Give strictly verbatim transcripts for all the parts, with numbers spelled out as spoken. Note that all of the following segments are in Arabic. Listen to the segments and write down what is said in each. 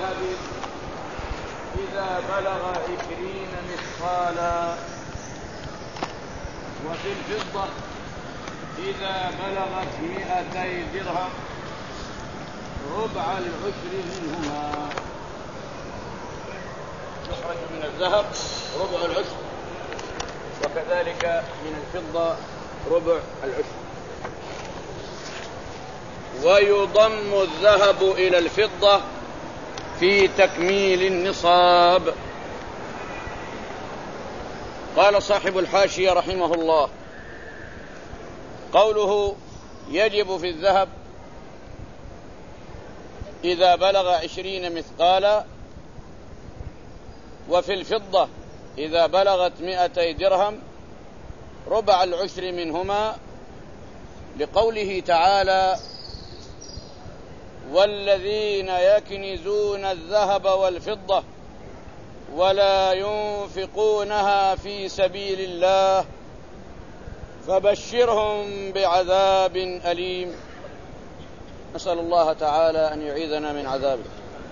الذهب إذا بلغ عشرين مثقالا، وفي الفضة إذا بلغت مئتي درهم ربع العشر منهما. يخرج من الذهب ربع العشر، وكذلك من الفضة ربع العشر. ويضم الذهب إلى الفضة في تكميل النصاب. قال صاحب الحاشية رحمه الله: قوله يجب في الذهب إذا بلغ عشرين مثقالا، وفي الفضة إذا بلغت مئتي درهم ربع العشر منهما، لقوله تعالى: والذين يكنزون الذهب والفضة ولا ينفقونها في سبيل الله فبشرهم بعذاب أليم. نسأل الله تعالى أن يعيذنا من عذابه.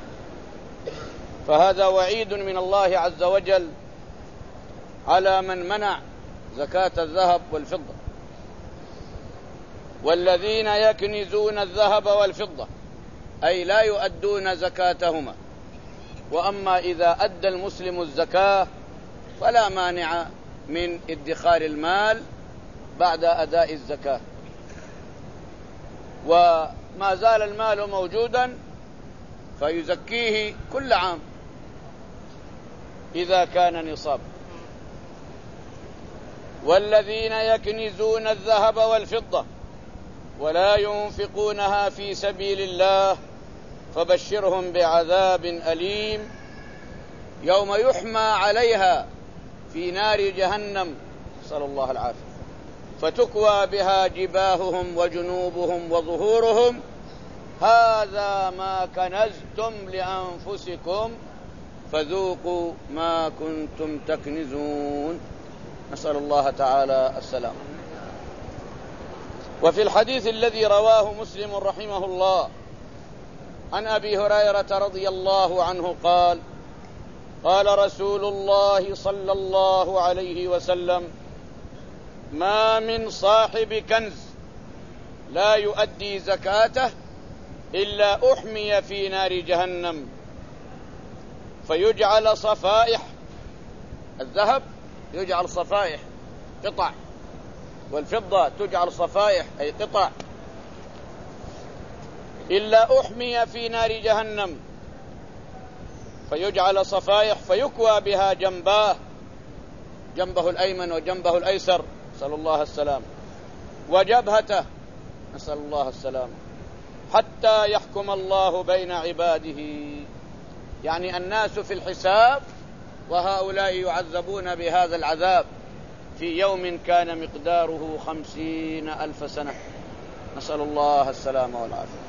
فهذا وعيد من الله عز وجل على من منع زكاة الذهب والفضة. والذين يكنزون الذهب والفضة أي لا يؤدون زكاتهما. وأما إذا أدى المسلم الزكاة فلا مانع من ادخار المال بعد أداء الزكاة، وما زال المال موجودا فيزكيه كل عام إذا كان نصاب. والذين يكنزون الذهب والفضة ولا ينفقونها في سبيل الله فبشرهم بعذاب أليم يوم يحمى عليها في نار جهنم، نسأل الله العافية، فتكوى بها جباههم وجنوبهم وظهورهم هذا ما كنزتم لأنفسكم فذوقوا ما كنتم تكنزون. نسأل الله تعالى السلام. وفي الحديث الذي رواه مسلم رحمه الله عن أبي هريرة رضي الله عنه قال: قال رسول الله صلى الله عليه وسلم: ما من صاحب كنز لا يؤدي زكاته إلا أحمي في نار جهنم فيجعل صفائح الذهب، يجعل صفائح قطع، والفضة تجعل صفائح أي قطع، إلا أحمي في نار جهنم فيجعل صفائح فيكوى بها جنباه، جنبه الأيمن وجنبه الأيسر، نسأل الله السلام، وجبهته، نسأل الله السلام، حتى يحكم الله بين عباده. يعني الناس في الحساب وهؤلاء يعذبون بهذا العذاب في يوم كان مقداره خمسين ألف سنة، نسأل الله السلامة والعافية.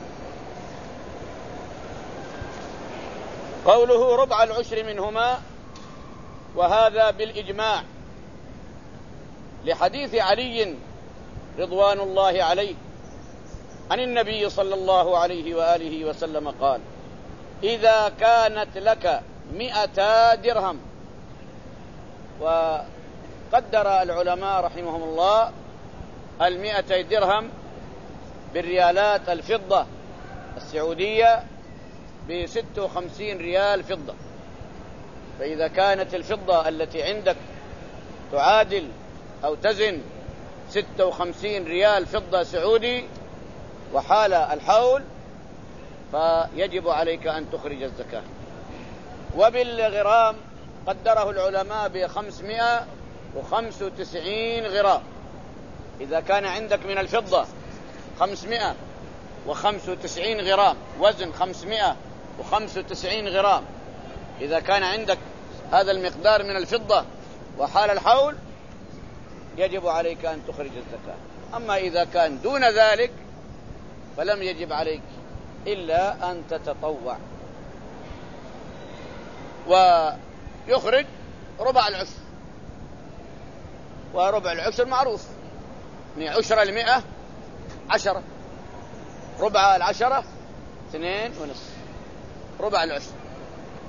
قوله ربع العشر منهما، وهذا بالإجماع لحديث علي رضوان الله عليه عن النبي صلى الله عليه وآله وسلم قال: إذا كانت لك مئتا درهم. وقدر العلماء رحمهم الله المئتي درهم بالريالات الفضة السعودية بست وخمسين ريال فضة. فإذا كانت الفضة التي عندك تعادل أو تزن ستة وخمسين ريال فضة سعودي وحال الحول فيجب عليك أن تخرج الزكاة. وبالغرام قدره العلماء بخمسمائة وخمسة وتسعين غرام. إذا كان عندك من الفضة خمسمائة وخمسة وتسعين غرام، وزن خمسمائة وخمسة وتسعين غرام، إذا كان عندك هذا المقدار من الفضة وحال الحول يجب عليك أن تخرج الزكاة. أما إذا كان دون ذلك فلم يجب عليك إلا أن تتطوع. ويخرج ربع العشر، وربع العشر معروف يعني عشرة المئة عشرة، ربع العشرة اثنين ونصف، ربع العشر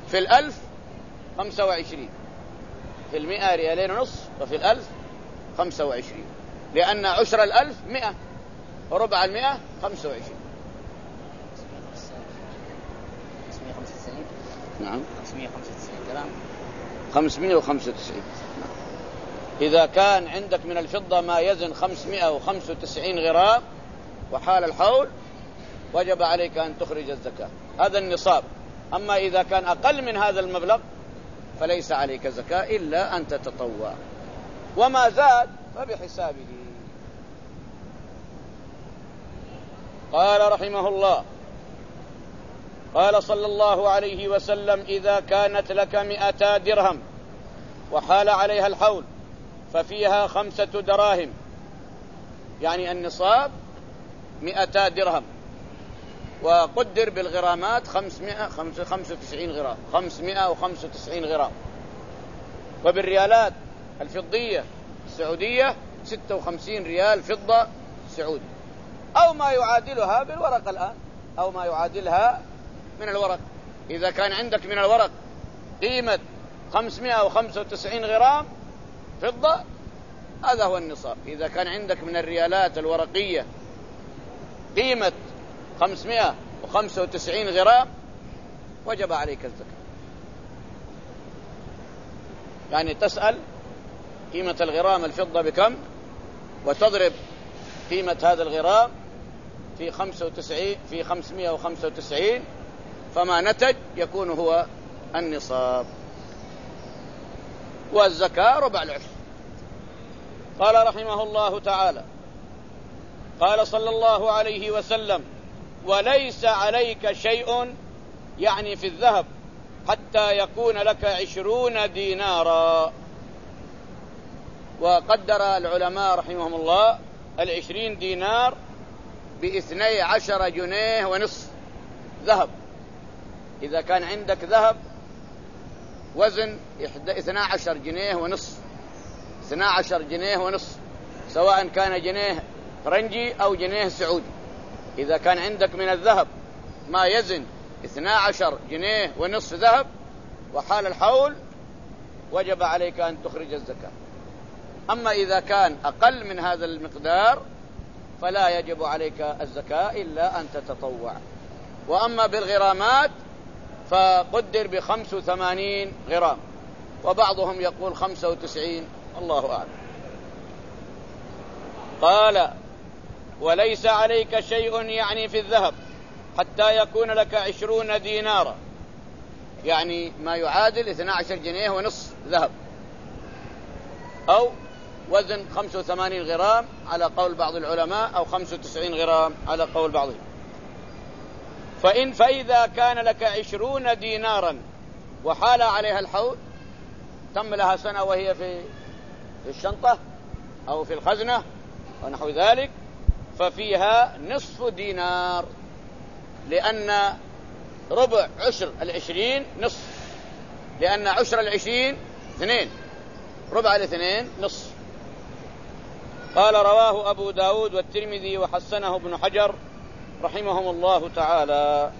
في الألف خمسة وعشرين، في المئة ريالين ونصف، وفي الألف خمسة وعشرين، لأن عشر الألف مئة وربع المئة خمسة وعشرين. خمسمائة وخمسة وتسعين. نعم خمسمائة وخمسة وتسعين جرام. خمسمائة وخمسة وتسعين. إذا كان عندك من الفضة ما يزن خمسمائة وخمسة وتسعين غرام وحال الحول وجب عليك أن تخرج الزكاة، هذا النصاب. أما إذا كان أقل من هذا المبلغ فليس عليك زكاة إلا أن تتطوع، وما زاد فبحسابه. قال رحمه الله: قال صلى الله عليه وسلم: إذا كانت لك مئتا درهم وحال عليها الحول ففيها خمسة دراهم، يعني النصاب مئتا درهم، وقدر بالغرامات خمسمائة وخمسة وتسعين غرام، خمسمائة وخمسة وتسعين غرام، وبالريالات الفضية السعودية ستة وخمسين ريال فضة سعودي، أو ما يعادلها بالورق الآن، أو ما يعادلها من الورق. إذا كان عندك من الورق قيمة خمسمائة وخمسة وتسعين غرام فضة هذا هو النصاب. إذا كان عندك من الريالات الورقية قيمة خمسمائة وخمسة وتسعين غرام وجب عليك الزكاة. يعني تسأل قيمة الغرام الفضة بكم، وتضرب قيمة هذا الغرام في خمسة وتسعين في خمسمائة وخمسة وتسعين، فما نتج يكون هو النصاب. والزكاة ربع العشر. قال رحمه الله تعالى: قال صلى الله عليه وسلم: وليس عليك شيء، يعني في الذهب، حتى يكون لك عشرون دينارا. وقدر العلماء رحمهم الله العشرين دينار باثني عشر جنيه ونصف ذهب. إذا كان عندك ذهب وزن اثنا عشر جنيه ونصف، اثنا عشر جنيه ونصف، سواء كان جنيه فرنجي أو جنيه سعودي، إذا كان عندك من الذهب ما يزن اثنا عشر جنيه ونصف ذهب وحال الحول وجب عليك أن تخرج الزكاة. أما إذا كان أقل من هذا المقدار فلا يجب عليك الزكاة إلا أن تتطوع. وأما بالغرامات فقدر بخمس وثمانين غرام، وبعضهم يقول خمسة وتسعين، الله أعلم. قال: وليس عليك شيء، يعني في الذهب، حتى يكون لك عشرون دينارا، يعني ما يعادل اثنا عشر جنيه ونصف ذهب، أو وزن خمسة وثمانين غرام على قول بعض العلماء، أو خمسة وتسعين غرام على قول بعضهم. فإن فإذا كان لك عشرون دينارا وحال عليها الحول، تم لها سنة وهي في الشنطة أو في الخزنة ونحو ذلك، ففيها نصف دينار، لأن ربع عشر العشرين نصف، لأن عشر العشرين اثنين، ربع الاثنين نصف. قال: رواه أبو داود والترمذي وحسنه ابن حجر رحمهم الله تعالى.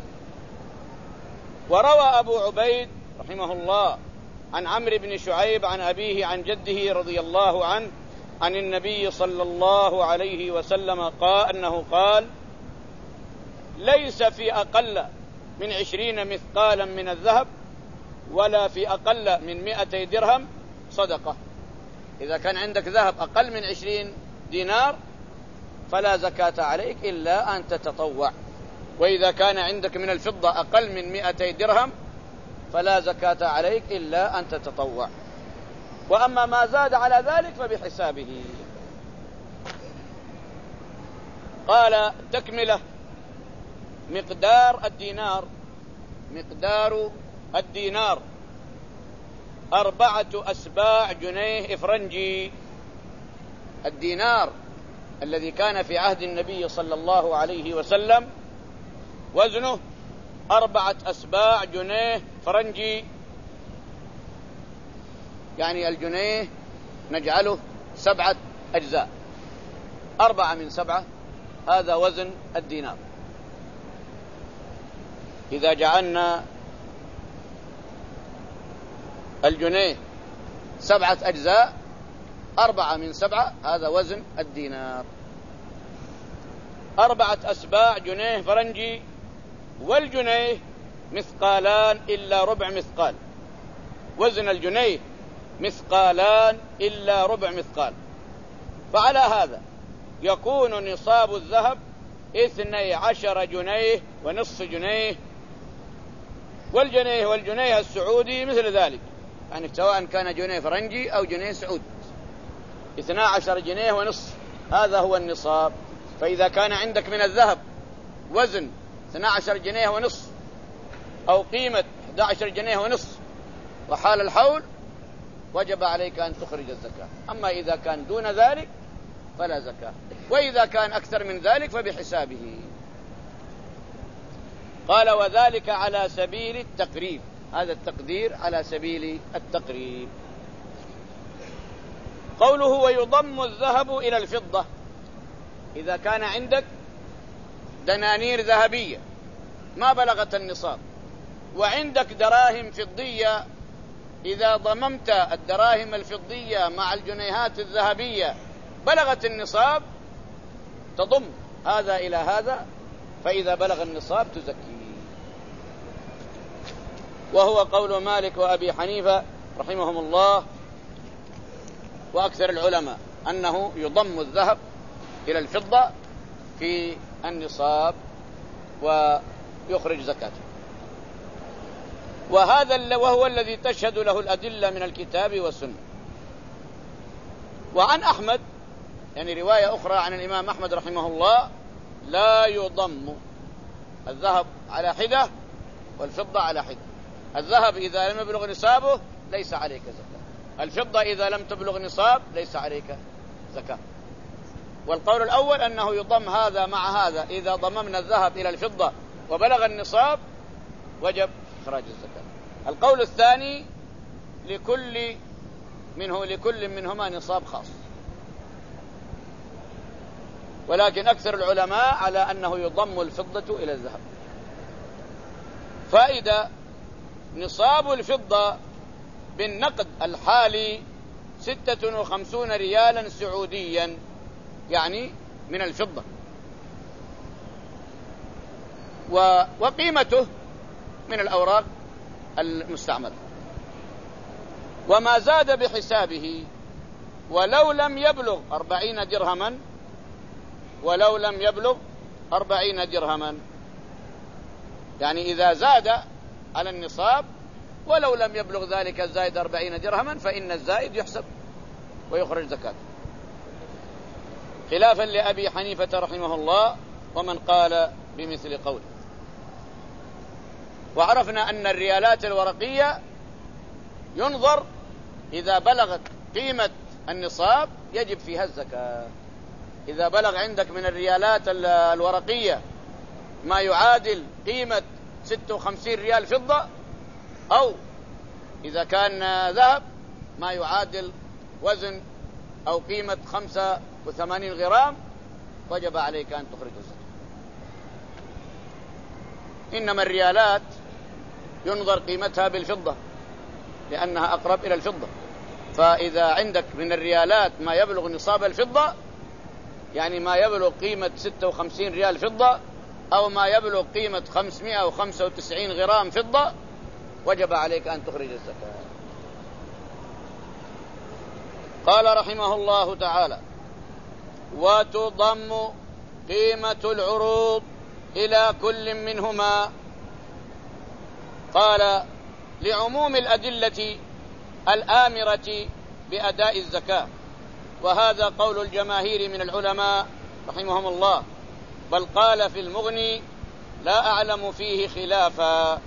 وروى أبو عبيد رحمه الله عن عمرو بن شعيب عن أبيه عن جده رضي الله عنه عن النبي صلى الله عليه وسلم قال أنه قال: ليس في أقل من عشرين مثقالا من الذهب ولا في أقل من مئتي درهم صدقة. إذا كان عندك ذهب أقل من عشرين دينار فلا زكاة عليك إلا أن تتطوع، وإذا كان عندك من الفضة أقل من مئتي درهم فلا زكاة عليك إلا أن تتطوع. وأما ما زاد على ذلك فبحسابه. قال: تكملة مقدار الدينار، مقدار الدينار أربعة أسباع جنيه إفرنجي. الدينار الذي كان في عهد النبي صلى الله عليه وسلم وزنه أربعة أسباع جنيه فرنجي، يعني الجنيه نجعله سبعة أجزاء، أربعة من سبعة، هذا وزن الدينار. إذا جعلنا الجنيه سبعة أجزاء، أربعة من سبعة هذا وزن الدينار. أربعة أسباع جنيه فرنجي، والجنيه مثقالان إلا ربع مثقال، وزن الجنيه مثقالان إلا ربع مثقال. فعلى هذا يكون نصاب الذهب اثني عشر جنيه ونصف جنيه، والجنيه والجنيه السعودي مثل ذلك، يعني سواء كان جنيه فرنجي أو جنيه سعودي اثني عشر جنيه ونصف، هذا هو النصاب. فإذا كان عندك من الذهب وزن اثني عشر جنيه ونصف أو قيمة أحد عشر جنيه ونصف وحال الحول، وجب عليك أن تخرج الزكاة. أما إذا كان دون ذلك فلا زكاة، وإذا كان أكثر من ذلك فبحسابه. قال وذلك على سبيل التقريب، هذا التقدير على سبيل التقريب. قوله ويضم الذهب إلى الفضة، إذا كان عندك دنانير ذهبية ما بلغت النصاب وعندك دراهم فضية، إذا ضممت الدراهم الفضية مع الجنيهات الذهبية بلغت النصاب تضم هذا إلى هذا، فإذا بلغ النصاب تزكي. وهو قول مالك وأبي حنيفة رحمهم الله وأكثر العلماء أنه يضم الذهب إلى الفضة في النصاب ويخرج زكاته. وهذا وهو الذي تشهد له الأدلة من الكتاب والسنة. وعن أحمد، يعني رواية أخرى عن الإمام أحمد رحمه الله، لا يضم الذهب على حدة والفضة على حدة. الذهب إذا لم يبلغ نصابه ليس عليك زكاة، الفضة إذا لم تبلغ نصاب ليس عليك زكاة. والقول الأول أنه يضم هذا مع هذا، إذا ضممنا الذهب إلى الفضة وبلغ النصاب وجب إخراج الزكاة. القول الثاني لكل منه لكل منهما نصاب خاص، ولكن أكثر العلماء على أنه يضم الفضة إلى الذهب. فإذا نصاب الفضة بالنقد الحالي ستة وخمسون ريالا سعوديا، يعني من الفضة، وقيمته من الأوراق المستعملة، وما زاد بحسابه ولو لم يبلغ أربعين درهما، ولو لم يبلغ أربعين درهما، يعني إذا زاد على النصاب ولو لم يبلغ ذلك الزائد أربعين درهما فإن الزائد يحسب ويخرج زكاة، خلافا لأبي حنيفة رحمه الله ومن قال بمثل قوله. وعرفنا أن الريالات الورقية ينظر إذا بلغت قيمة النصاب يجب فيها الزكاة. إذا بلغ عندك من الريالات الورقية ما يعادل قيمة ستة وخمسين ريال فضة، أو إذا كان ذهب ما يعادل وزن أو قيمة خمسة وثمانين غرام، وجب عليك أن تخرج الزكاة. إنما الريالات ينظر قيمتها بالفضة لأنها أقرب إلى الفضة، فإذا عندك من الريالات ما يبلغ نصاب الفضة، يعني ما يبلغ قيمة ستة وخمسين ريال فضة أو ما يبلغ قيمة خمسمائة وخمسة وتسعين غرام فضة، وجب عليك أن تخرج الزكاة. قال رحمه الله تعالى وتضم قيمة العروض إلى كل منهما. قال لعموم الأدلة الآمرة بأداء الزكاة، وهذا قول الجماهير من العلماء رحمهم الله، بل قال في المغني لا أعلم فيه خلافا.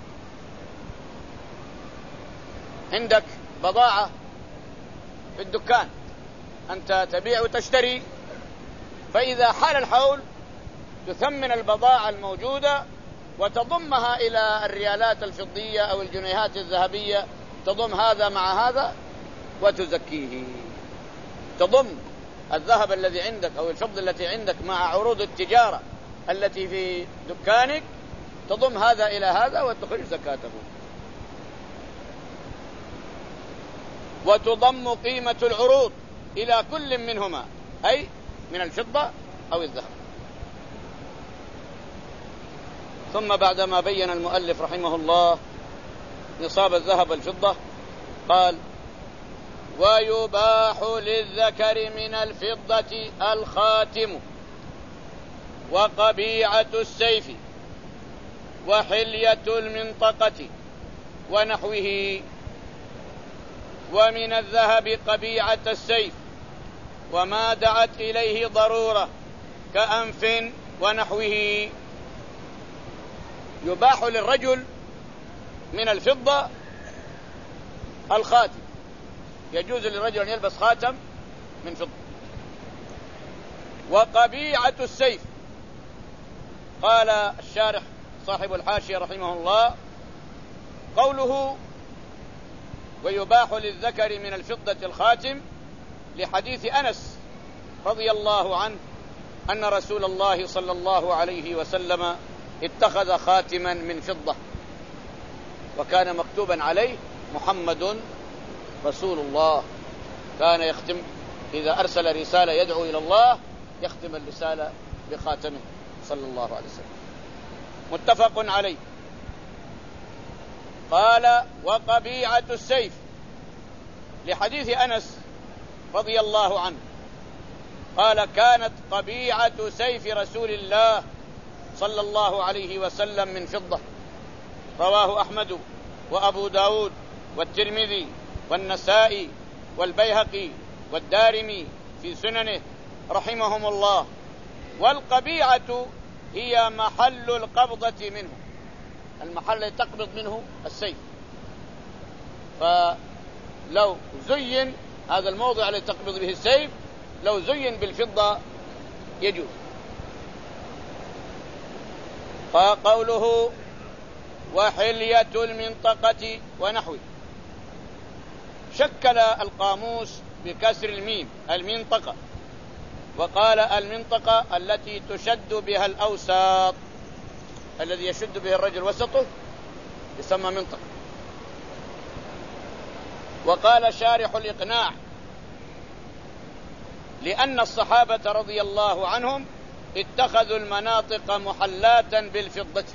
عندك بضاعة في الدكان أنت تبيع وتشتري، فإذا حال الحول تثمن البضاعة الموجودة وتضمها إلى الريالات الفضية أو الجنيهات الذهبية، تضم هذا مع هذا وتزكيه. تضم الذهب الذي عندك أو الفضة التي عندك مع عروض التجارة التي في دكانك، تضم هذا إلى هذا وتخرج زكاته. وتضم قيمة العروض إلى كل منهما، أي من الفضة أو الذهب. ثم بعدما بين المؤلف رحمه الله نصاب الذهب والفضة قال: ويباح للذكر من الفضة الخاتم وقبيعة السيف وحلية المنطقة ونحوه، ومن الذهب قبيعة السيف وما دعت إليه ضرورة كأنف ونحوه. يباح للرجل من الفضة الخاتم، يجوز للرجل أن يلبس خاتم من فضة. وقبيعة السيف، قال الشارح صاحب الحاشية رحمه الله: قوله ويباح للذكر من الفضة الخاتم لحديث أنس رضي الله عنه أن رسول الله صلى الله عليه وسلم اتخذ خاتما من فضة وكان مكتوبا عليه محمد رسول الله. كان يختم إذا أرسل رسالة يدعو إلى الله يختم الرسالة بخاتمه صلى الله عليه وسلم، متفق عليه. قال: وقبيعة السيف لحديث أنس رضي الله عنه قال: كانت قبيعة سيف رسول الله صلى الله عليه وسلم من فضة. رواه أحمد وأبو داود والترمذي والنسائي والبيهقي والدارمي في سننه رحمهم الله. والقبيعة هي محل القبضة منه، المحل الذي تقبض منه السيف. فلو زين هذا الموضع الذي تقبض به السيف لو زين بالفضة يجوز. فقوله وحلية المنطقة ونحوه، شكل القاموس بكسر الميم المنطقة، وقال المنطقة التي تشد بها الأوساط، الذي يشد به الرجل وسطه يسمى منطقة. وقال شارح الإقناع: لأن الصحابة رضي الله عنهم اتخذوا المناطق محلاة بالفضة،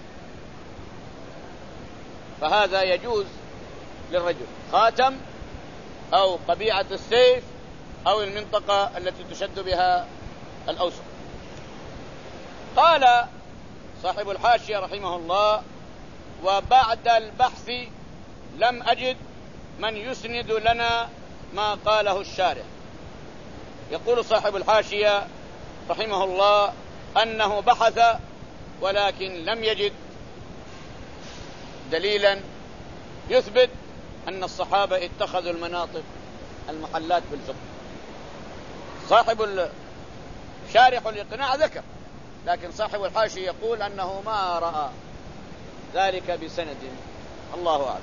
فهذا يجوز للرجل خاتم أو قبيعة السيف أو المنطقة التي تشد بها الأوسط. قال صاحب الحاشية رحمه الله: وبعد البحث لم أجد من يسند لنا ما قاله الشارح. يقول صاحب الحاشية رحمه الله أنه بحث ولكن لم يجد دليلا يثبت أن الصحابة اتخذوا المناطق المحلات بالفضة. صاحب شارح الإقناع ذكر، لكن صاحب الحاشية يقول أنه ما رأى ذلك بسند، الله أعلم.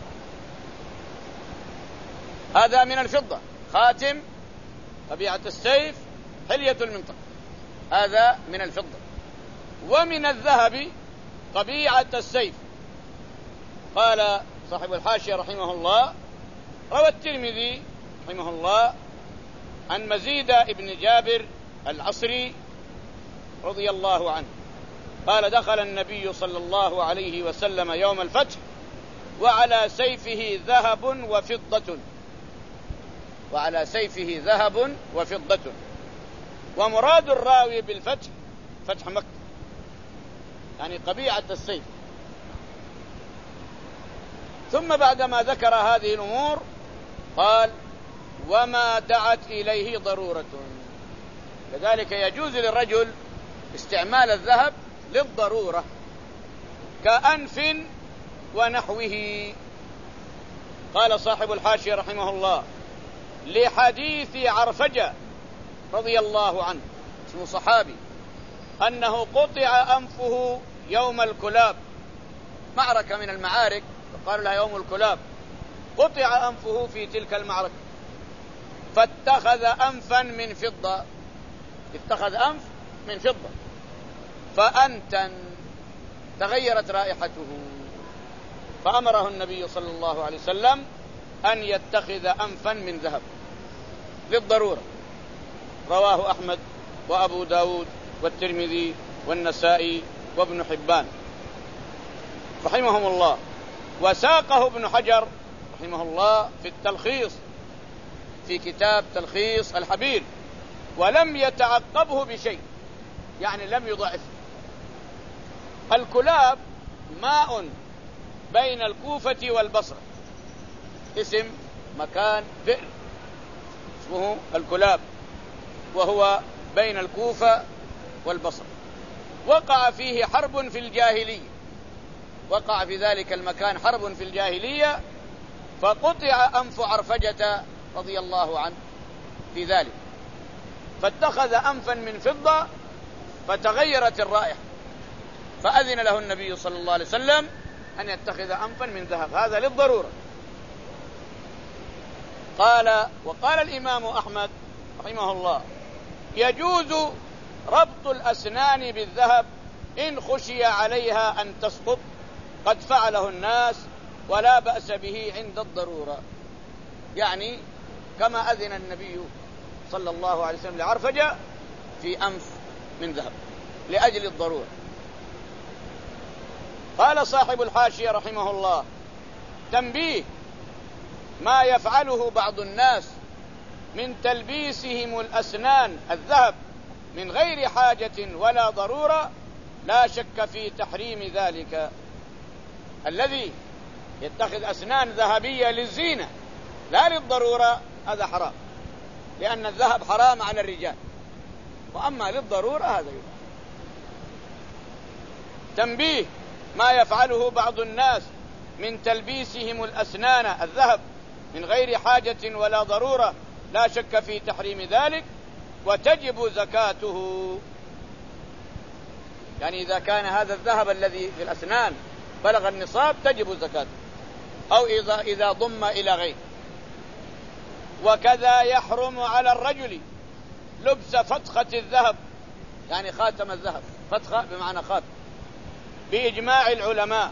هذا من الفضة خاتم، قبيعة السيف، حلية المنطقة، هذا من الفضة. ومن الذهب قبيعة السيف. قال صاحب الحاشية رحمه الله: روى الترمذي رحمه الله عن مزيد ابن جابر العصري رضي الله عنه قال: دخل النبي صلى الله عليه وسلم يوم الفتح وعلى سيفه ذهب وفضة، وعلى سيفه ذهب وفضة. ومراد الراوي بالفتح فتح مكة، يعني قبيعة السيف. ثم بعدما ذكر هذه الأمور قال: وما دعت إليه ضرورة. كذلك يجوز للرجل استعمال الذهب للضرورة كأنف ونحوه. قال صاحب الحاشية رحمه الله: لحديث عرفجة رضي الله عنه، اسمه صحابي، أنه قطع أنفه يوم الكلاب، معركة من المعارك قالوا لها يوم الكلاب، قطع أنفه في تلك المعركة فاتخذ أنفا من فضة، اتخذ أنف من فضة فأنتن تغيرت رائحته، فأمره النبي صلى الله عليه وسلم أن يتخذ أنفا من ذهب للضرورة. رواه أحمد وأبو داود والترمذي والنسائي وابن حبان رحمهم الله. وساقه ابن حجر رحمه الله في التلخيص في كتاب تلخيص الحبير، ولم يتعقبه بشيء، يعني لم يضعف. الكلاب ماء بين الكوفة والبصرة، اسم مكان بئر اسمه الكلاب، وهو بين الكوفة والبصرة. وقع فيه حرب في الجاهلية، وقع في ذلك المكان حرب في الجاهلية، فقطع أنف عرفجة رضي الله عنه في ذلك، فاتخذ أنفا من فضة فتغيرت الرائحة، فأذن له النبي صلى الله عليه وسلم أن يتخذ أنفا من ذهب، هذا للضرورة. قال وقال الإمام أحمد رحمه الله: يجوز ربط الأسنان بالذهب إن خشي عليها أن تسقط، قد فعله الناس ولا بأس به عند الضرورة. يعني كما أذن النبي صلى الله عليه وسلم لعرفجة في أنف من ذهب لأجل الضرورة. قال صاحب الحاشية رحمه الله: تنبيه ما يفعله بعض الناس من تلبيسهم الأسنان الذهب من غير حاجة ولا ضرورة لا شك في تحريم ذلك. الذي يتخذ أسنان ذهبية للزينة لا للضرورة هذا حرام، لأن الذهب حرام على الرجال، وأما للضرورة هذا يباح. تنبيه ما يفعله بعض الناس من تلبيسهم الأسنان الذهب من غير حاجة ولا ضرورة لا شك في تحريم ذلك، وتجب زكاته. يعني إذا كان هذا الذهب الذي في الأسنان بلغ النصاب تجب زكاته، أو إذا إذا ضم إلى غير. وكذا يحرم على الرجل لبس فتخة الذهب، يعني خاتم الذهب، فتخة بمعنى خاتم، بإجماع العلماء.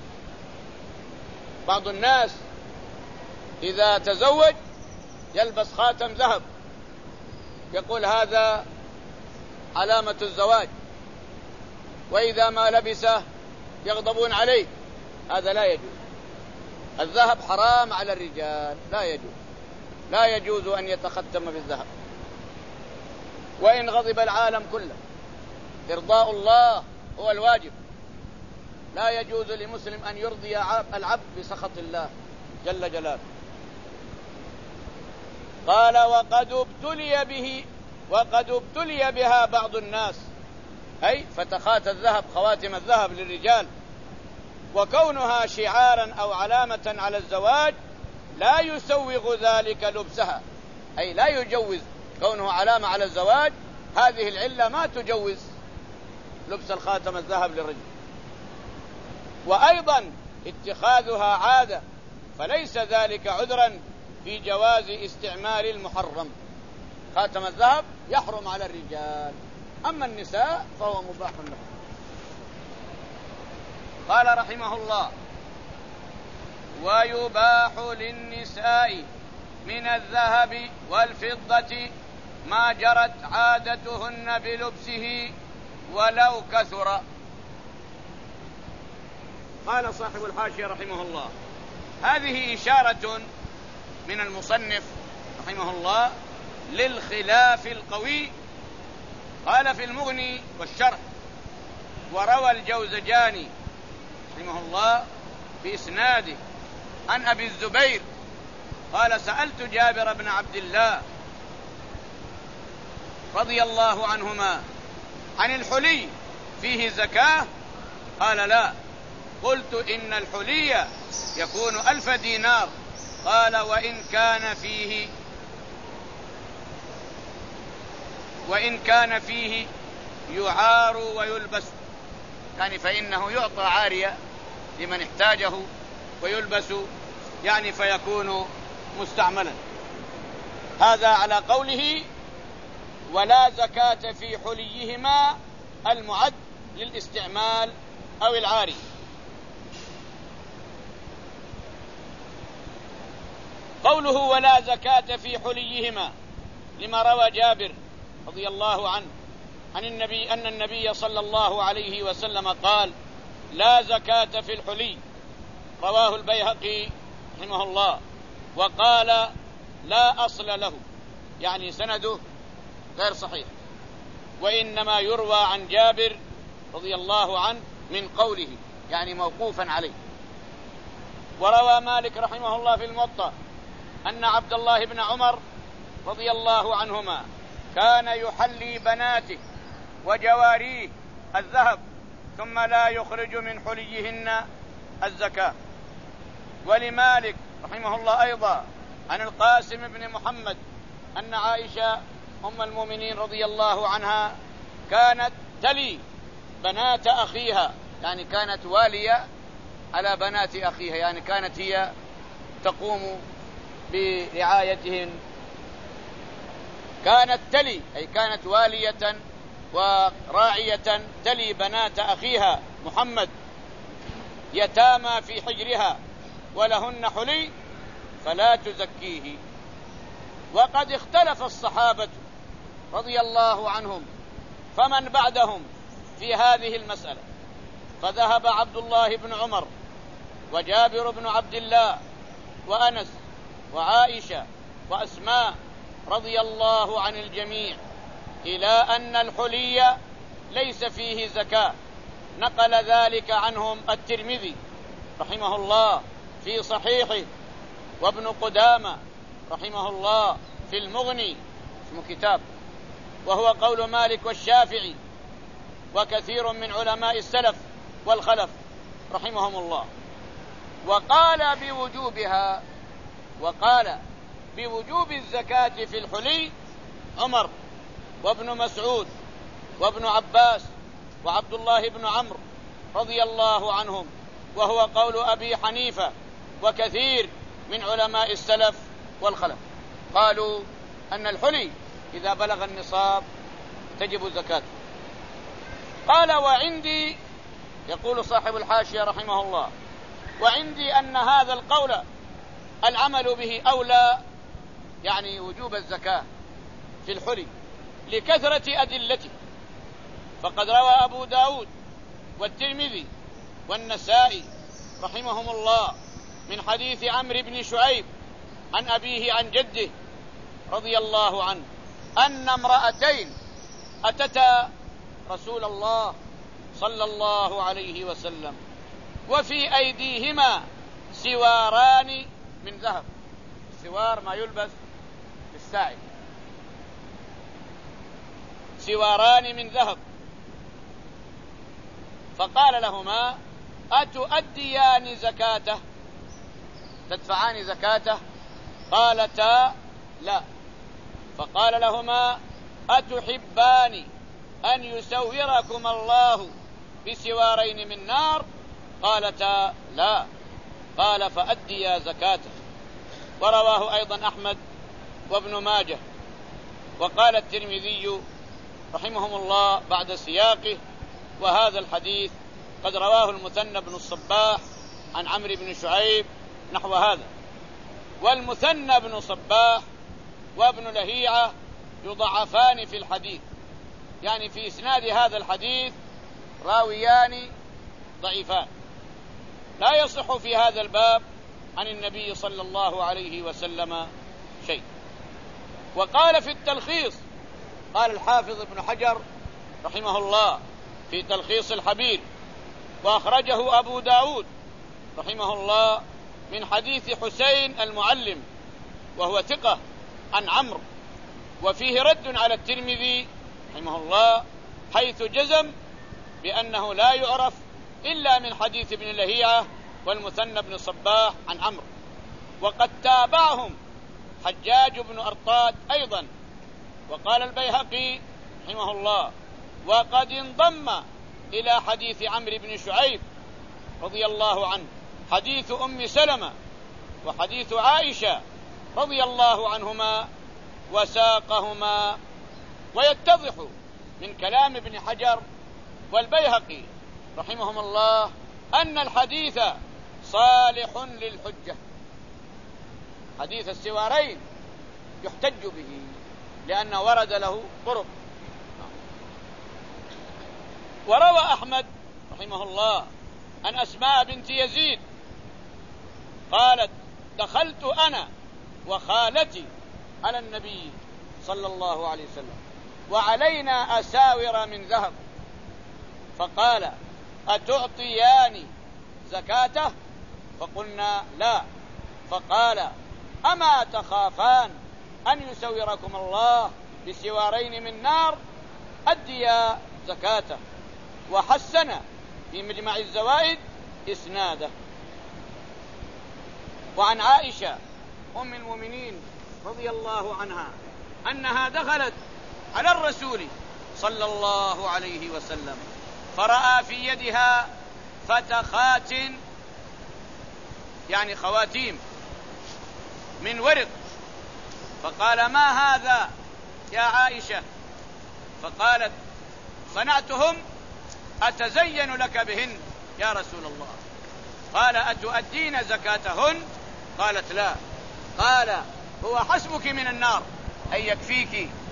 بعض الناس إذا تزوج يلبس خاتم ذهب، يقول هذا علامة الزواج، وإذا ما لبسه يغضبون عليه، هذا لا يجوز. الذهب حرام على الرجال، لا يجوز، لا يجوز أن يتختم بالذهب، وإن غضب العالم كله. إرضاء الله هو الواجب، لا يجوز لمسلم أن يرضي العبد بسخط الله جل جلاله. قال: وقد ابتلي به وقد ابتلي بها بعض الناس، أي فتخات الذهب، خواتم الذهب للرجال، وكونها شعارا أو علامة على الزواج لا يسوغ ذلك لبسها، أي لا يجوز كونه علامة على الزواج، هذه العلة ما تجوز لبس الخاتم الذهب للرجل. وأيضا اتخاذها عادة، فليس ذلك عذرا في جواز استعمال المحرم. خاتم الذهب يحرم على الرجال، أما النساء فهو مباح لهم. قال رحمه الله: ويباح للنساء من الذهب والفضة ما جرت عادتهن بلبسه ولو كثر. قال صاحب الحاشية رحمه الله: هذه إشارة من المصنف رحمه الله للخلاف القوي. قال في المغني والشرح: وروى الجوزجاني رحمه الله في إسناده عن أبي الزبير قال: سألت جابر بن عبد الله رضي الله عنهما عن الحلي فيه زكاة؟ قال: لا. قلت: إن الحلي يكون ألف دينار. قال: وإن كان فيه وإن كان فيه يعار ويلبس، يعني فإنه يعطى عارية لمن احتاجه ويلبس، يعني فيكون مستعملا. هذا على قوله: ولا زكاة في حليهما المعد للاستعمال أو العاري. قوله ولا زكاة في حليهما لما روى جابر رضي الله عنه عن النبي أن النبي صلى الله عليه وسلم قال لا زكاة في الحلي، رواه البيهقي رحمه الله، وقال لا أصل له، يعني سنده غير صحيح، وإنما يروى عن جابر رضي الله عنه من قوله، يعني موقوفا عليه. وروى مالك رحمه الله في الموطأ أن عبد الله بن عمر رضي الله عنهما كان يحلي بناته وجواريه الذهب ثم لا يخرج من حليهن الزكاة. ولمالك رحمه الله أيضا عن القاسم بن محمد أن عائشة أم المؤمنين رضي الله عنها كانت تلي بنات أخيها، يعني كانت والية على بنات أخيها، يعني كانت هي تقوم برعايتهن. كانت تلي أي كانت والية وراعية تلي بنات أخيها محمد يتامى في حجرها ولهن حلي فلا تزكيه. وقد اختلف الصحابة رضي الله عنهم فمن بعدهم في هذه المسألة، فذهب عبد الله بن عمر وجابر بن عبد الله وأنس وعائشة وأسماء رضي الله عن الجميع إلى أن الحلي ليس فيه زكاة. نقل ذلك عنهم الترمذي رحمه الله في صحيحه، وابن قدامة رحمه الله في المغني، اسمه كتاب، وهو قول مالك والشافعي وكثير من علماء السلف والخلف رحمهم الله. وقال بوجوبها، وقال بوجوب الزكاة في الحلي عمر وابن مسعود وابن عباس وعبد الله بن عمرو رضي الله عنهم، وهو قول أبي حنيفة وكثير من علماء السلف والخلف. قالوا أن الحلي إذا بلغ النصاب تجب زكاته. قال وعندي، يقول صاحب الحاشية رحمه الله، وعندي أن هذا القول العمل به أولى، يعني وجوب الزكاة في الحلي لكثرة أدلته. فقد روى أبو داود والترمذي والنسائي رحمهم الله من حديث عمرو بن شعيب عن أبيه عن جده رضي الله عنه أن امرأتين أتتا رسول الله صلى الله عليه وسلم وفي أيديهما سواران من ذهب. السوار ما يلبس في الساعد، سواران من ذهب. فقال لهما أتؤديان زكاته، تدفعان زكاته؟ قالتا لا. فقال لهما أتحبان أن يسوركم الله بسوارين من نار؟ قالتا لا. قال فأديا زكاته. ورواه أيضا أحمد وابن ماجه. وقال الترمذي رحمهم الله بعد سياقه وهذا الحديث قد رواه المثنى بن الصباح عن عمرو بن شعيب نحو هذا. والمثنى بن صباح وابن لهيعة يضعفان في الحديث، يعني في إسناد هذا الحديث راويان ضعيفان لا يصح في هذا الباب عن النبي صلى الله عليه وسلم شيء. وقال في التلخيص، قال الحافظ ابن حجر رحمه الله في تلخيص الحبير، وأخرجه أبو داود رحمه الله من حديث حسين المعلم وهو ثقة عن عمرو، وفيه رد على الترمذي رحمه الله حيث جزم بأنه لا يعرف إلا من حديث ابن لهيعة والمثنى بن صباح عن عمرو. وقد تابعهم حجاج بن أرطاد أيضا. وقال البيهقي رحمه الله وقد انضم إلى حديث عمرو بن شعيب رضي الله عنه حديث أم سلمة وحديث عائشة رضي الله عنهما وساقهما. ويتضح من كلام ابن حجر والبيهقي رحمهم الله أن الحديث صالح للحجة، حديث السوارين يحتج به لأنه ورد له طرق. وروى أحمد رحمه الله عن أسماء بنت يزيد قالت دخلت أنا وخالتي على النبي صلى الله عليه وسلم وعلينا أساور من ذهب، فقال أتعطيان زكاته؟ فقلنا لا. فقال أما تخافان أن يسوركم الله بسوارين من نار؟ أديا زكاته. وحسن في مجمع الزوائد إسناده. وعن عائشة أم المؤمنين رضي الله عنها أنها دخلت على الرسول صلى الله عليه وسلم فرأى في يدها فتخات يعني خواتيم من ورق، فقال ما هذا يا عائشة؟ فقالت صنعتهم أتزين لك بهن يا رسول الله. قال أتؤدين زكاتهن؟ قالت لا. قال هو حسبك من النار، أي يكفيك